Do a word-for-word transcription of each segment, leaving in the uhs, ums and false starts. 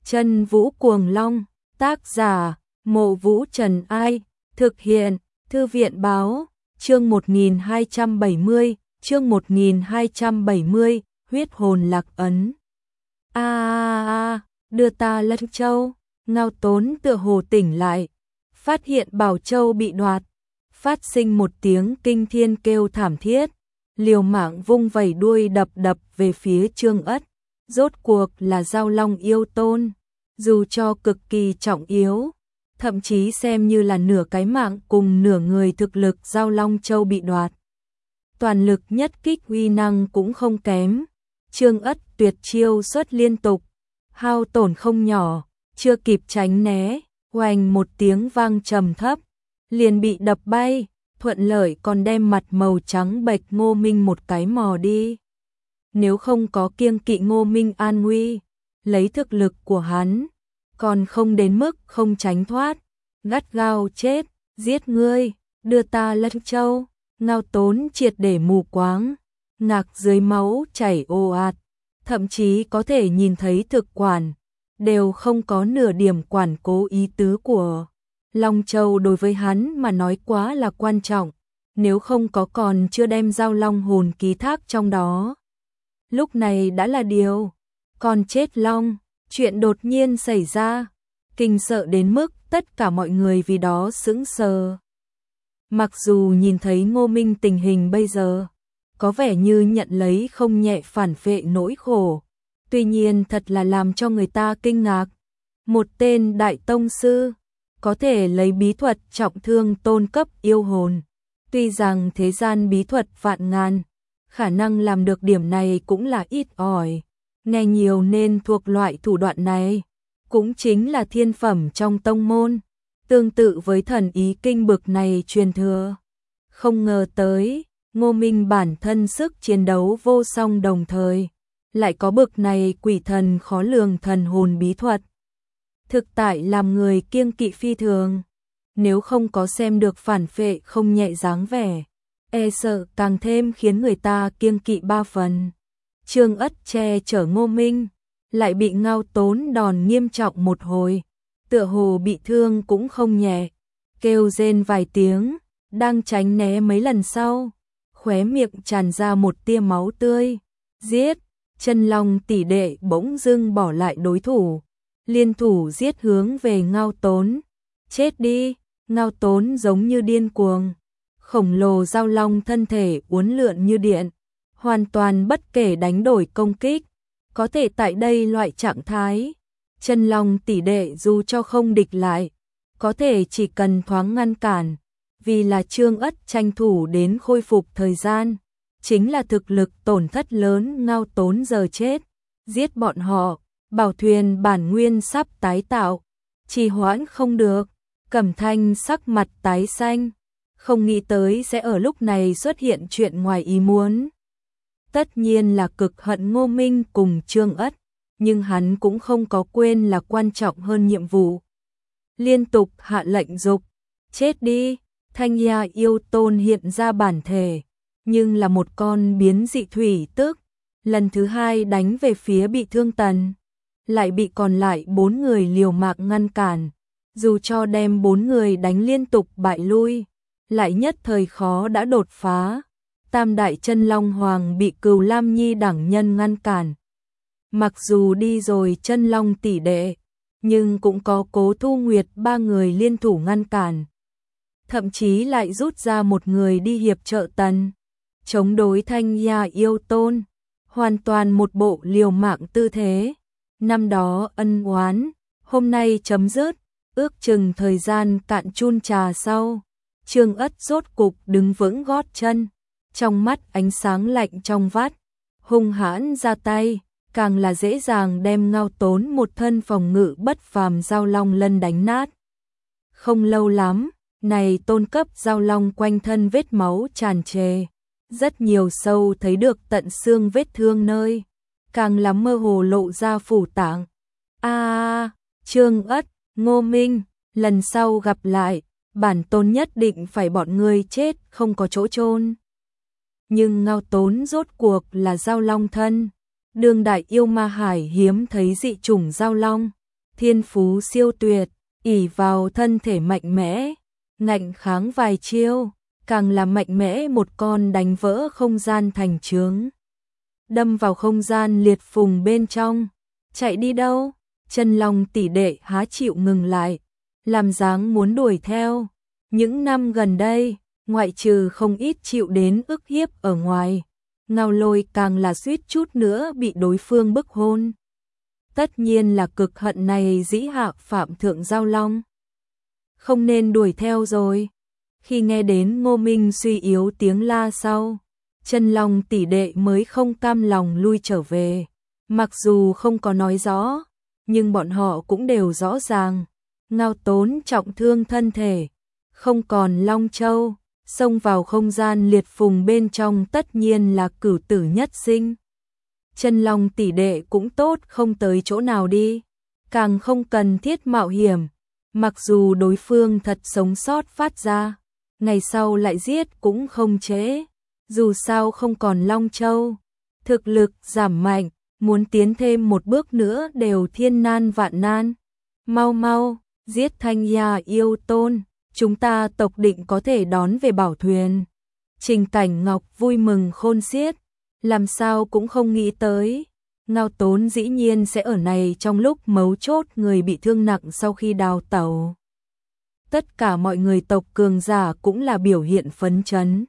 Chân Vũ Cuồng Long, tác giả, Mộ Vũ Trần Ai, thực hiện, Thư viện Báo, chương một nghìn hai trăm bảy mươi, chương một nghìn hai trăm bảy mươi, huyết hồn lạc ấn. A a a, đưa ta Lân Châu, Ngao Tốn tựa hồ tỉnh lại, phát hiện Bảo Châu bị đoạt, phát sinh một tiếng kinh thiên kêu thảm thiết, liều mạng vung vẩy đuôi đập đập về phía Trương Ất, rốt cuộc là Giao Long yêu tôn, dù cho cực kỳ trọng yếu, thậm chí xem như là nửa cái mạng cùng nửa người thực lực Giao Long Châu bị đoạt. Toàn lực nhất kích uy năng cũng không kém, Trương Ất tuyệt chiêu xuất liên tục, hao tổn không nhỏ, chưa kịp tránh né, oành một tiếng vang trầm thấp, liền bị đập bay, thuận lợi còn đem mặt màu trắng bệch Ngô Minh một cái mò đi. Nếu không có kiêng kỵ Ngô Minh an nguy, lấy thực lực của hắn, còn không đến mức không tránh thoát, gắt gao chết, giết ngươi, đưa ta Lân Châu. Ngao Tốn triệt để mù quáng, ngạc dưới máu chảy ồ ạt, thậm chí có thể nhìn thấy thực quản, đều không có nửa điểm quản cố ý tứ của Long Châu đối với hắn mà nói quá là quan trọng, nếu không có còn chưa đem Giao Long hồn ký thác trong đó. Lúc này đã là điều, còn chết long, chuyện đột nhiên xảy ra, kinh sợ đến mức tất cả mọi người vì đó sững sờ. Mặc dù nhìn thấy Ngô Minh tình hình bây giờ, có vẻ như nhận lấy không nhẹ phản phệ nỗi khổ, tuy nhiên thật là làm cho người ta kinh ngạc. Một tên đại tông sư, có thể lấy bí thuật trọng thương tôn cấp yêu hồn, tuy rằng thế gian bí thuật vạn ngàn, khả năng làm được điểm này cũng là ít ỏi, nghe nhiều nên thuộc loại thủ đoạn này, cũng chính là thiên phẩm trong tông môn. Tương tự với thần ý kinh bực này truyền thừa. Không ngờ tới, Ngô Minh bản thân sức chiến đấu vô song đồng thời, lại có bực này quỷ thần khó lường thần hồn bí thuật. Thực tại làm người kiêng kỵ phi thường, nếu không có xem được phản phệ không nhẹ dáng vẻ, e sợ càng thêm khiến người ta kiêng kỵ ba phần. Trương Ất che chở Ngô Minh, lại bị Ngao Tốn đòn nghiêm trọng một hồi, tựa hồ bị thương cũng không nhẹ, kêu rên vài tiếng, đang tránh né mấy lần sau, khóe miệng tràn ra một tia máu tươi. Giết, Chân Long tỷ đệ bỗng dưng bỏ lại đối thủ, liên thủ giết hướng về Ngao Tốn. Chết đi, Ngao Tốn giống như điên cuồng, khổng lồ Giao Long thân thể uốn lượn như điện, hoàn toàn bất kể đánh đổi công kích, có thể tại đây loại trạng thái. Chân Long tỷ đệ dù cho không địch lại, có thể chỉ cần thoáng ngăn cản, vì là Trương Ất tranh thủ đến khôi phục thời gian, chính là thực lực tổn thất lớn. Ngao Tốn giờ chết, giết bọn họ, bảo thuyền bản nguyên sắp tái tạo, trì hoãn không được. Cẩm Thanh sắc mặt tái xanh, không nghĩ tới sẽ ở lúc này xuất hiện chuyện ngoài ý muốn. Tất nhiên là cực hận Ngô Minh cùng Trương Ất, nhưng hắn cũng không có quên là quan trọng hơn nhiệm vụ. Liên tục hạ lệnh dục, chết đi. Thanh Nha yêu tôn hiện ra bản thể, nhưng là một con biến dị thủy tức, lần thứ hai đánh về phía bị thương Tần, lại bị còn lại bốn người liều mạng ngăn cản, dù cho đem bốn người đánh liên tục bại lui, lại nhất thời khó đã đột phá. Tam đại chân Long Hoàng bị Cửu Lam Nhi đẳng nhân ngăn cản. Mặc dù đi rồi Chân Long tỷ đệ, nhưng cũng có Cố Thu Nguyệt ba người liên thủ ngăn cản. Thậm chí lại rút ra một người đi hiệp trợ Tần, chống đối Thanh Nha yêu tôn, hoàn toàn một bộ liều mạng tư thế. Năm đó ân oán, hôm nay chấm dứt, ước chừng thời gian cạn chun trà sau, Trương Ất rốt cục đứng vững gót chân, trong mắt ánh sáng lạnh trong vắt, hung hãn ra tay, càng là dễ dàng đem Ngao Tốn một thân phòng ngự bất phàm Giao Long lân đánh nát. Không lâu lắm, này tôn cấp Giao Long quanh thân vết máu tràn trề, rất nhiều sâu thấy được tận xương vết thương nơi, càng lắm mơ hồ lộ ra phủ tạng. A, à, Trương Ất, Ngô Minh, lần sau gặp lại, bản tôn nhất định phải bọn ngươi chết không có chỗ chôn. Nhưng Ngao Tốn rốt cuộc là Giao Long thân, đương đại yêu ma hải hiếm thấy dị chủng Giao Long, thiên phú siêu tuyệt, ỷ vào thân thể mạnh mẽ, ngạnh kháng vài chiêu, càng là mạnh mẽ một con đánh vỡ không gian thành chướng. Đâm vào không gian liệt phùng bên trong, chạy đi đâu? Chân Long tỷ đệ há chịu ngừng lại, làm dáng muốn đuổi theo. Những năm gần đây, ngoại trừ không ít chịu đến ức hiếp ở ngoài, Ngao Lôi càng là suýt chút nữa bị đối phương bức hôn. Tất nhiên là cực hận này dĩ hạ phạm thượng giao long. Không nên đuổi theo rồi. Khi nghe đến Ngô Minh suy yếu tiếng la sau, Chân Long tỷ đệ mới không cam lòng lui trở về. Mặc dù không có nói rõ, nhưng bọn họ cũng đều rõ ràng. Ngao Tốn trọng thương thân thể, không còn Long Châu, xông vào không gian liệt phùng bên trong tất nhiên là cửu tử nhất sinh. Chân Long tỷ đệ cũng tốt không tới chỗ nào đi, càng không cần thiết mạo hiểm, mặc dù đối phương thật sống sót phát ra, ngày sau lại giết cũng không trễ, dù sao không còn Long Châu, thực lực giảm mạnh, muốn tiến thêm một bước nữa đều thiên nan vạn nan. Mau mau, giết Thanh Nha yêu tôn, chúng ta tộc định có thể đón về bảo thuyền. Trình Cảnh Ngọc vui mừng khôn xiết, làm sao cũng không nghĩ tới. Ngao Tốn dĩ nhiên sẽ ở này trong lúc mấu chốt người bị thương nặng sau khi đào tẩu. Tất cả mọi người tộc cường giả cũng là biểu hiện phấn chấn.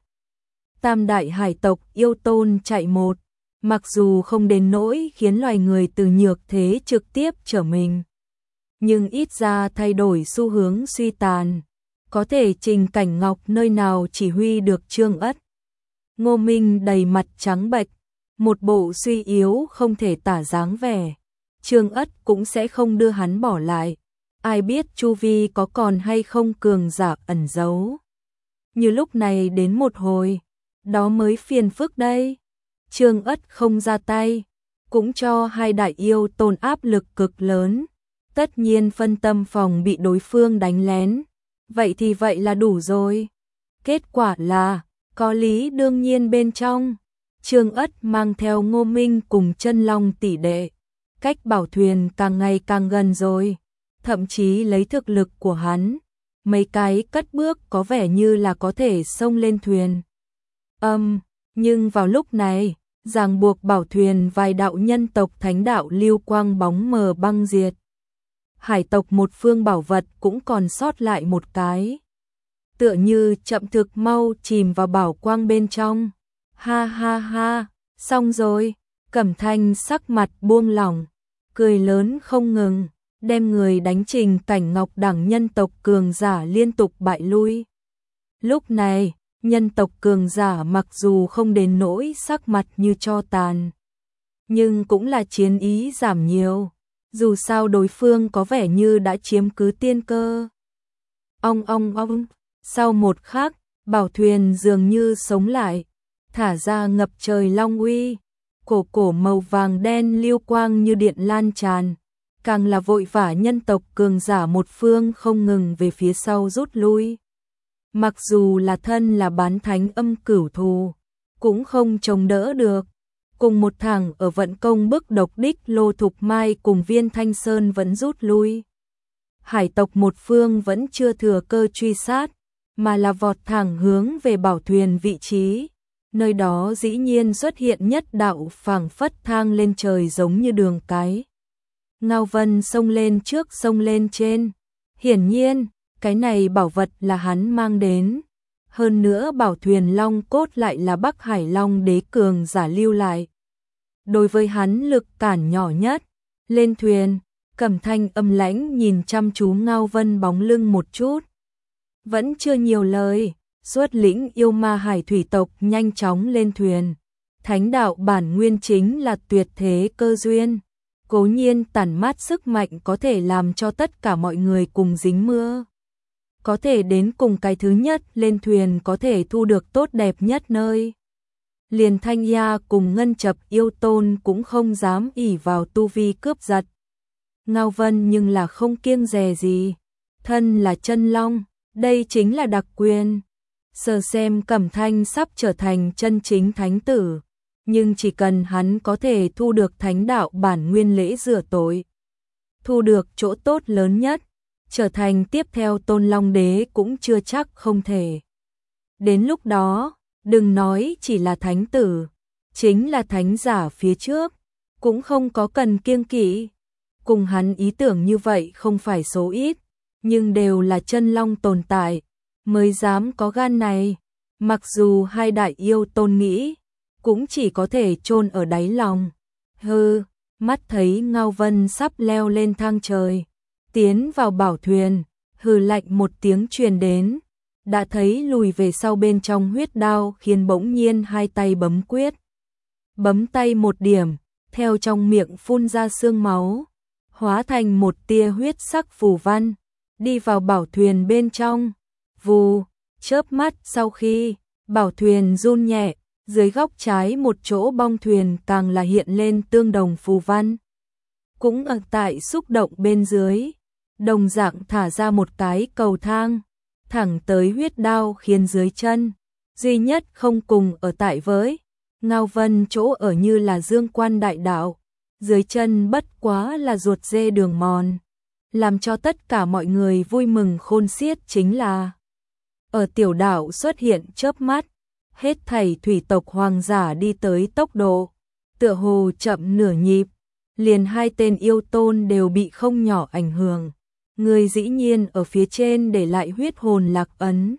Tam đại hải tộc yêu tôn chạy một, mặc dù không đến nỗi khiến loài người từ nhược thế trực tiếp trở mình, nhưng ít ra thay đổi xu hướng suy tàn. Có thể Trình Cảnh Ngọc nơi nào chỉ huy được Trương Ất. Ngô Minh đầy mặt trắng bệch, một bộ suy yếu không thể tả dáng vẻ. Trương Ất cũng sẽ không đưa hắn bỏ lại. Ai biết chu vi có còn hay không cường giả ẩn giấu. Như lúc này đến một hồi, đó mới phiền phức đây. Trương Ất không ra tay, cũng cho hai đại yêu tôn áp lực cực lớn. Tất nhiên phân tâm phòng bị đối phương đánh lén. Vậy thì vậy là đủ rồi. Kết quả là, có lý đương nhiên bên trong. Trương Ất mang theo Ngô Minh cùng Chân Long tỷ đệ. Cách bảo thuyền càng ngày càng gần rồi. Thậm chí lấy thực lực của hắn, mấy cái cất bước có vẻ như là có thể xông lên thuyền. Âm, um, nhưng vào lúc này, ràng buộc bảo thuyền vài đạo nhân tộc thánh đạo lưu quang bóng mờ băng diệt. Hải tộc một phương bảo vật cũng còn sót lại một cái. Tựa như chậm thực mau chìm vào bảo quang bên trong. Ha ha ha, xong rồi. Cẩm Thanh sắc mặt buông lỏng, cười lớn không ngừng, đem người đánh Trình Cảnh Ngọc đẳng nhân tộc cường giả liên tục bại lui. Lúc này, nhân tộc cường giả mặc dù không đến nỗi sắc mặt như tro tàn, nhưng cũng là chiến ý giảm nhiều. Dù sao đối phương có vẻ như đã chiếm cứ tiên cơ. Ong ong ong, sau một khắc, bảo thuyền dường như sống lại, thả ra ngập trời long uy, cổ cổ màu vàng đen lưu quang như điện lan tràn, càng là vội vã nhân tộc cường giả một phương không ngừng về phía sau rút lui. Mặc dù là thân là bán thánh âm cửu thù, cũng không chống đỡ được. Cùng một thằng ở vận công bức độc đích Lô Thục Mai cùng Viên Thanh Sơn vẫn rút lui. Hải tộc một phương vẫn chưa thừa cơ truy sát, mà là vọt thẳng hướng về bảo thuyền vị trí. Nơi đó dĩ nhiên xuất hiện nhất đạo phảng phất thang lên trời giống như đường cái. Ngao Vân xông lên trước xông lên trên. Hiển nhiên, cái này bảo vật là hắn mang đến. Hơn nữa bảo thuyền long cốt lại là Bắc Hải Long đế cường giả lưu lại. Đối với hắn lực cản nhỏ nhất. Lên thuyền, Cẩm Thanh âm lãnh nhìn chăm chú Ngao Vân bóng lưng một chút. Vẫn chưa nhiều lời, xuất lĩnh yêu ma hải thủy tộc nhanh chóng lên thuyền. Thánh đạo bản nguyên chính là tuyệt thế cơ duyên. Cố nhiên tản mát sức mạnh có thể làm cho tất cả mọi người cùng dính mưa. Có thể đến cùng cái thứ nhất lên thuyền có thể thu được tốt đẹp nhất nơi. Liền Thanh Nha cùng Ngân Chập yêu tôn cũng không dám ỷ vào tu vi cướp giật. Ngao Vân nhưng là không kiêng dè gì. Thân là chân long, đây chính là đặc quyền. Sờ xem Cẩm Thanh sắp trở thành chân chính thánh tử. Nhưng chỉ cần hắn có thể thu được thánh đạo bản nguyên lễ rửa tội, thu được chỗ tốt lớn nhất, trở thành tiếp theo Tôn Long Đế cũng chưa chắc không thể. Đến lúc đó, đừng nói chỉ là thánh tử, chính là thánh giả phía trước, cũng không có cần kiêng kỵ. Cùng hắn ý tưởng như vậy không phải số ít, nhưng đều là chân long tồn tại, mới dám có gan này. Mặc dù hai đại yêu tôn nghĩ, cũng chỉ có thể chôn ở đáy lòng. Hừ, mắt thấy Ngao Vân sắp leo lên thang trời, tiến vào bảo thuyền, hừ lạnh một tiếng truyền đến, đã thấy lùi về sau bên trong huyết đao khiến bỗng nhiên hai tay bấm quyết. Bấm tay một điểm, theo trong miệng phun ra sương máu, hóa thành một tia huyết sắc phù văn, đi vào bảo thuyền bên trong. Vù, chớp mắt sau khi bảo thuyền run nhẹ, dưới góc trái một chỗ bong thuyền càng là hiện lên tương đồng phù văn. Cũng ở tại xúc động bên dưới, đồng dạng thả ra một cái cầu thang, thẳng tới huyết đao khiến dưới chân, duy nhất không cùng ở tại với Ngao Vân chỗ ở như là dương quan đại đạo, dưới chân bất quá là ruột dê đường mòn. Làm cho tất cả mọi người vui mừng khôn xiết chính là ở tiểu đảo xuất hiện chớp mắt, hết thảy thủy tộc hoàng giả đi tới tốc độ tựa hồ chậm nửa nhịp, liền hai tên yêu tôn đều bị không nhỏ ảnh hưởng. Người dĩ nhiên ở phía trên để lại huyết hồn lạc ấn.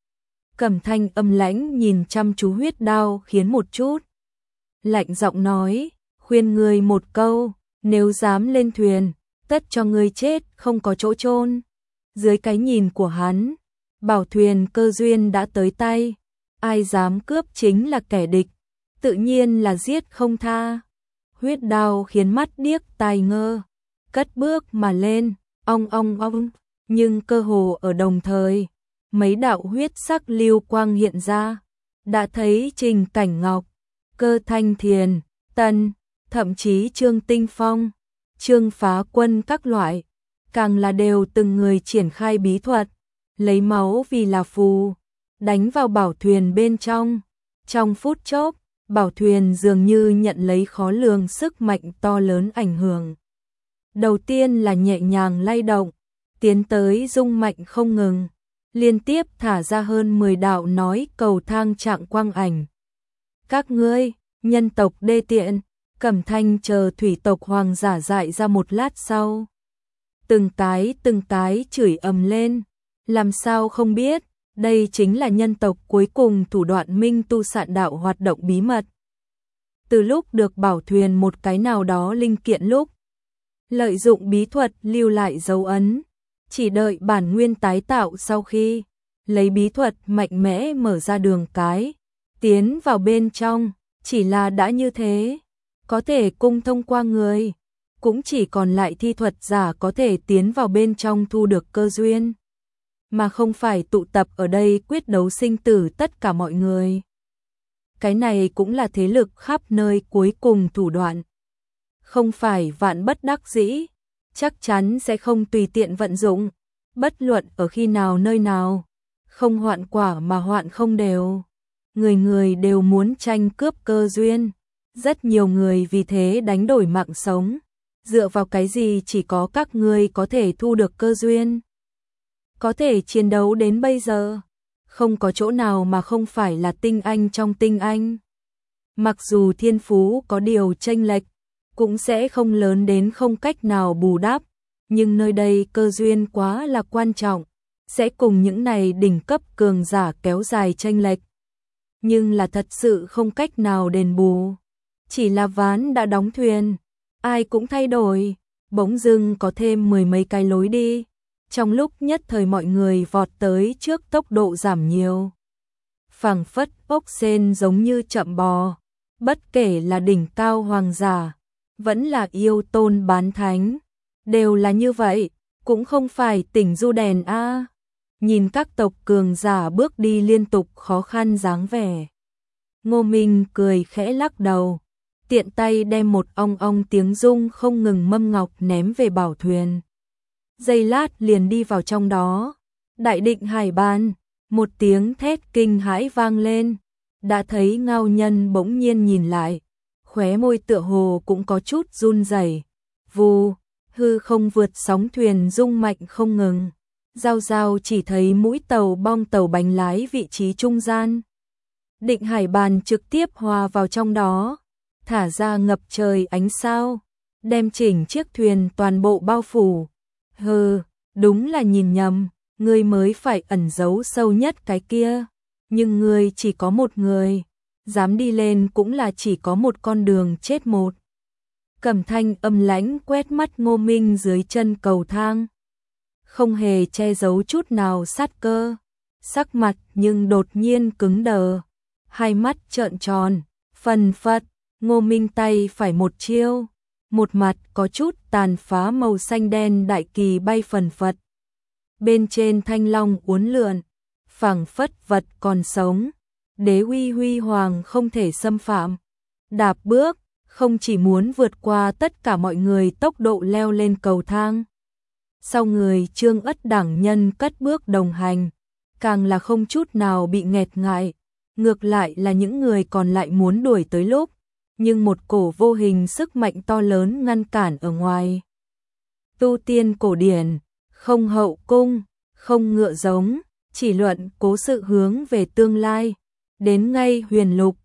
Cẩm Thanh âm lãnh nhìn chăm chú huyết đao khiến một chút lạnh giọng nói, khuyên người một câu, nếu dám lên thuyền, tất cho ngươi chết không có chỗ chôn. Dưới cái nhìn của hắn, bảo thuyền cơ duyên đã tới tay, ai dám cướp chính là kẻ địch, tự nhiên là giết không tha. Huyết đao khiến mắt điếc tai ngơ, cất bước mà lên, ong ong ong, nhưng cơ hồ ở đồng thời, mấy đạo huyết sắc lưu quang hiện ra, đã thấy Trình Cảnh Ngọc, Cơ Thanh Thiền, Tần, thậm chí Trương Tinh Phong, Trương Phá Quân các loại, càng là đều từng người triển khai bí thuật, lấy máu vì là phù, đánh vào bảo thuyền bên trong. Trong phút chốc, bảo thuyền dường như nhận lấy khó lường sức mạnh to lớn ảnh hưởng. Đầu tiên là nhẹ nhàng lay động, tiến tới rung mạnh không ngừng, liên tiếp thả ra hơn mười đạo nói cầu thang trạng quang ảnh. Các ngươi, nhân tộc đê tiện, Cẩm Thanh chờ thủy tộc hoàng giả dại ra một lát sau. Từng cái từng cái chửi ầm lên, làm sao không biết, đây chính là nhân tộc cuối cùng thủ đoạn minh tu sạn đạo hoạt động bí mật. Từ lúc được bảo thuyền một cái nào đó linh kiện lúc, lợi dụng bí thuật lưu lại dấu ấn, chỉ đợi bản nguyên tái tạo sau khi lấy bí thuật mạnh mẽ mở ra đường cái, tiến vào bên trong, chỉ là đã như thế, có thể cung thông qua người, cũng chỉ còn lại thi thuật giả có thể tiến vào bên trong thu được cơ duyên, mà không phải tụ tập ở đây quyết đấu sinh tử tất cả mọi người. Cái này cũng là thế lực khắp nơi cuối cùng thủ đoạn. Không phải vạn bất đắc dĩ, chắc chắn sẽ không tùy tiện vận dụng, bất luận ở khi nào nơi nào, không hoạn quả mà hoạn không đều. Người người đều muốn tranh cướp cơ duyên, rất nhiều người vì thế đánh đổi mạng sống. Dựa vào cái gì chỉ có các ngươi có thể thu được cơ duyên? Có thể chiến đấu đến bây giờ, không có chỗ nào mà không phải là tinh anh trong tinh anh. Mặc dù thiên phú có điều chênh lệch, cũng sẽ không lớn đến không cách nào bù đắp, nhưng nơi đây cơ duyên quá là quan trọng, sẽ cùng những này đỉnh cấp cường giả kéo dài chênh lệch. Nhưng là thật sự không cách nào đền bù. Chỉ là ván đã đóng thuyền, ai cũng thay đổi, bỗng dưng có thêm mười mấy cái lối đi. Trong lúc nhất thời mọi người vọt tới trước tốc độ giảm nhiều. Phảng phất ốc sên giống như chậm bò, bất kể là đỉnh cao hoàng giả, vẫn là yêu tôn bán thánh, đều là như vậy, cũng không phải tỉnh du đèn a. À. Nhìn các tộc cường giả bước đi liên tục khó khăn dáng vẻ. Ngô Minh cười khẽ lắc đầu, tiện tay đem một ong ong tiếng rung không ngừng mâm ngọc ném về bảo thuyền. Giây lát liền đi vào trong đó. Đại định hải ban, một tiếng thét kinh hãi vang lên. Đã thấy Ngao Nhân bỗng nhiên nhìn lại, khóe môi tựa hồ cũng có chút run rẩy. Vù, hư không vượt sóng thuyền rung mạnh không ngừng. Giao giao chỉ thấy mũi tàu bong tàu bánh lái vị trí trung gian. Định Hải bàn trực tiếp hòa vào trong đó, thả ra ngập trời ánh sao, đem chỉnh chiếc thuyền toàn bộ bao phủ. Hừ, đúng là nhìn nhầm, ngươi mới phải ẩn giấu sâu nhất cái kia, nhưng ngươi chỉ có một người, dám đi lên cũng là chỉ có một con đường chết một. Cẩm Thanh âm lãnh quét mắt Ngô Minh dưới chân cầu thang, không hề che giấu chút nào sát cơ, sắc mặt nhưng đột nhiên cứng đờ, hai mắt trợn tròn, phần phật. Ngô Minh tay phải một chiêu, một mặt có chút tàn phá màu xanh đen đại kỳ bay phần phật. Bên trên thanh long uốn lượn, phảng phất vật còn sống, đế uy huy hoàng không thể xâm phạm. Đạp bước, không chỉ muốn vượt qua tất cả mọi người tốc độ leo lên cầu thang. Sau người Trương Ất đẳng nhân cất bước đồng hành, càng là không chút nào bị nghẹt ngại, ngược lại là những người còn lại muốn đuổi tới lúc, nhưng một cổ vô hình sức mạnh to lớn ngăn cản ở ngoài. Tu tiên cổ điển, không hậu cung, không ngựa giống, chỉ luận cố sự hướng về tương lai, đến ngay huyền lục,